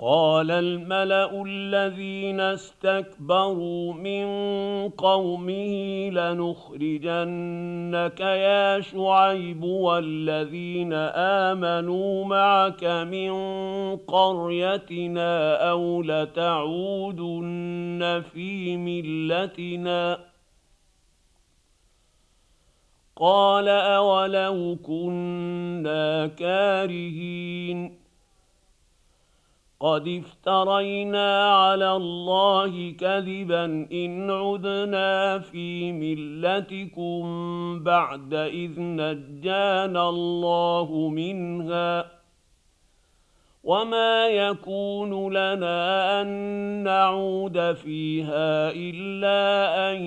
قال الملأ الذين استكبروا من قومه لنخرجنك يا شعيب والذين آمنوا معك من قريتنا أو لتعودن في ملتنا قال أولو كنا كارهين قد افترينا على الله كذبا إن عدنا في ملتكم بعد إذ نجانا الله منها وما يكون لنا أن نعود فيها إلا أن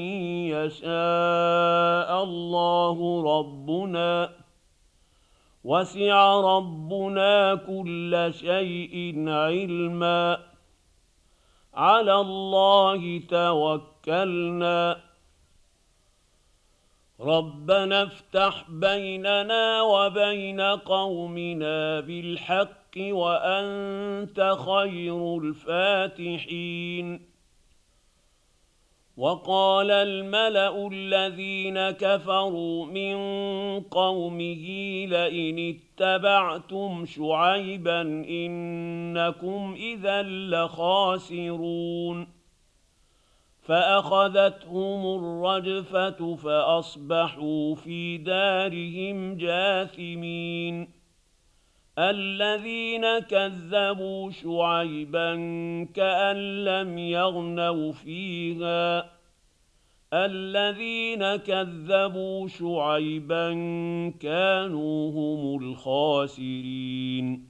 يشاء الله ربنا وسع ربنا كل شيء علما على الله توكلنا ربنا افتح بيننا وبين قومنا بالحق وأنت خير الفاتحين وقال الملأ الذين كفروا من قومه لئن اتبعتم شعيبا إنكم إذا لخاسرون فأخذتهم الرجفة فأصبحوا في دارهم جاثمين الذين كذبوا شعيبا كأن لم يغنوا فيها الذين كذبوا شعيبا كانوا هم الخاسرين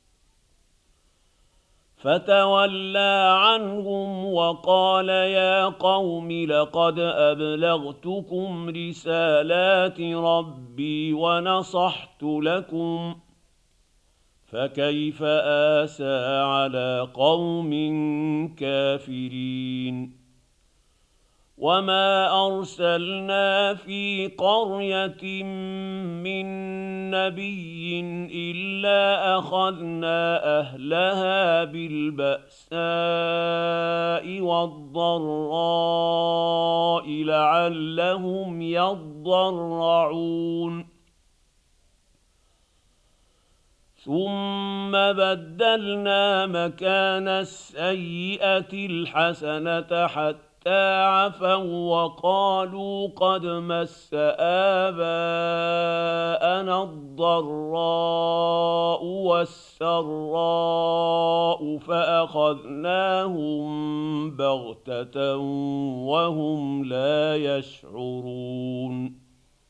فتولى عنهم وقال يا قوم لقد أبلغتكم رسالات ربي ونصحت لكم فكيف آسى على قوم كافرين وما أرسلنا في قرية من نبي إلا أخذنا أهلها بالبأساء والضراء لعلهم يضرعون ثم بدلنا مكان السيئة الحسنة حتى عفوا وقالوا قد مس آباءنا الضراء والسراء فأخذناهم بغتة وهم لا يشعرون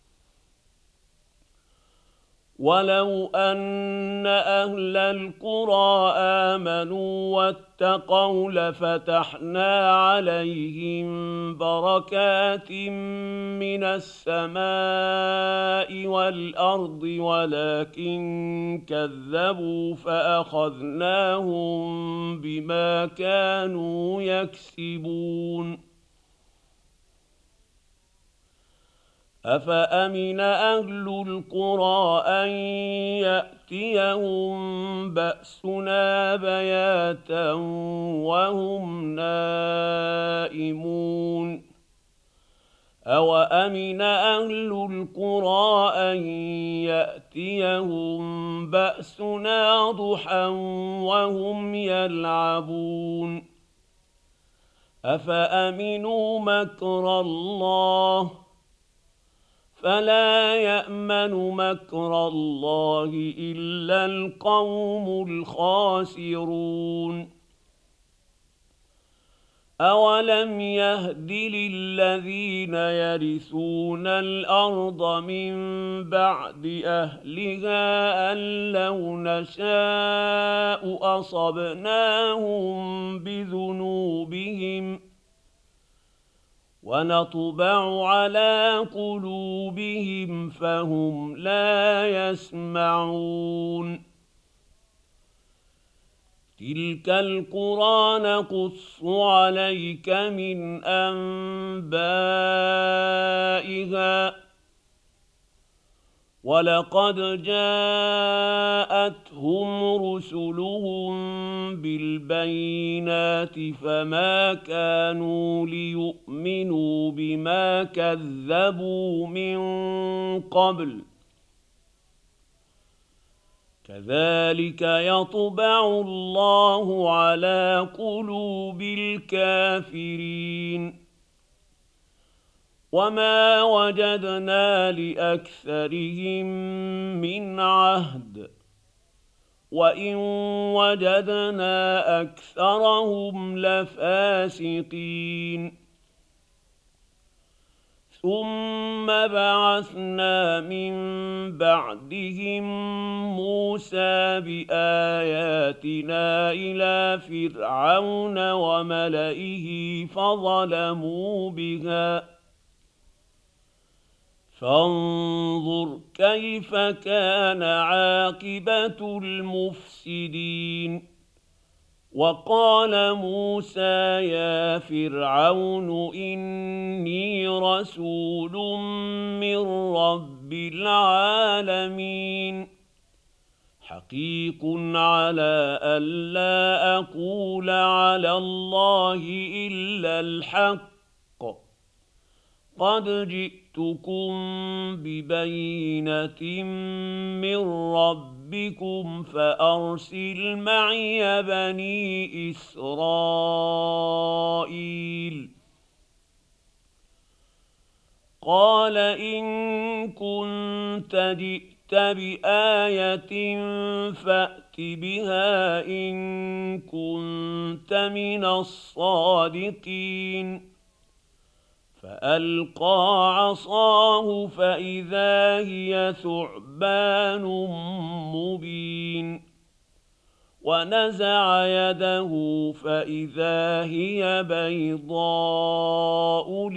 ولو أن أهل القرى آمنوا واتقوا لفتحنا عليهم بركات من السماء والأرض ولكن كذبوا فأخذناهم بما كانوا يكسبون أفأمن أهل القرى أن يأتيهم بأسنا بياتا وهم نائمون أوأمن أهل القرى أن يأتيهم بأسنا ضحى وهم يلعبون أفأمنوا مكر الله فلا يأمن مكر الله إلا القوم الخاسرون أولم يهد للذين يرثون الأرض من بعد أهلها أن لو نشاء أصبناهم بذنوبهم ونطبع على قلوبهم فهم لا يسمعون تلك القرى نقص عليك من أنبائها ولقد جاءتهم رسلهم بالبينات فما كانوا ليؤمنوا بما كذبوا من قبل كذلك يطبع الله على قلوب الكافرين وما وجدنا لأكثرهم من عهد وإن وجدنا أكثرهم لفاسقين ثم بعثنا من بعدهم موسى بآياتنا إلى فرعون وملئه فظلموا بها فانظر كيف كان عاقبة المفسدين وقال موسى يا فرعون إني رسول من رب العالمين حقيق على ألا أقول على الله إلا الحق قد جئتكم ببينة من ربكم فأرسل معي بني إسرائيل قال إن كنت جئت بآية فأت بها إن كنت من الصادقين فألقى عصاه فإذا هي ثعبان مبين ونزع يده فإذا هي بيضاء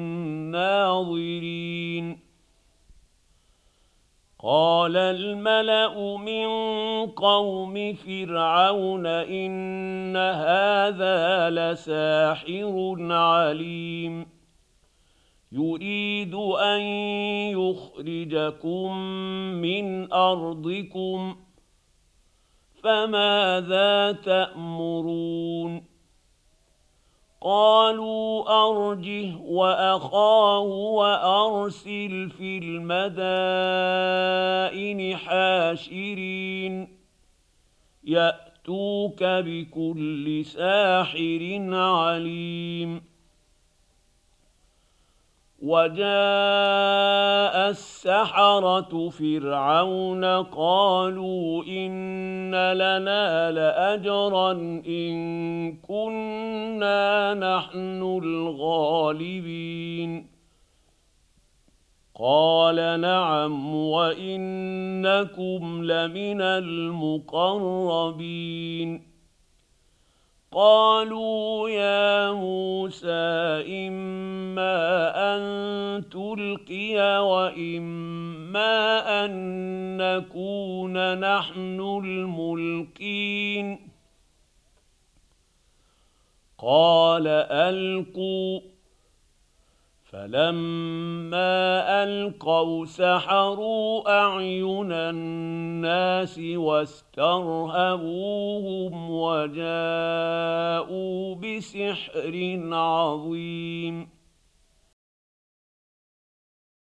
للناظرين قال الملأ من قوم فرعون إن هذا لساحر عليم يريد أن يخرجكم من أرضكم فماذا تأمرون قالوا أرجه وأخاه وأرسل في المدائن حاشرين يأتوك بكل ساحر عليم وجاء السحرة فرعون قالوا إن لنا لأجرا إن كنا نحن الغالبين قال نعم وإنكم لمن المقربين قالوا يا موسى إما أن تلقي وإما أن نكون نحن الملقين قال ألقوا فلما ألقوا سحروا أعين الناس واسترهبوهم وجاءوا بسحر عظيم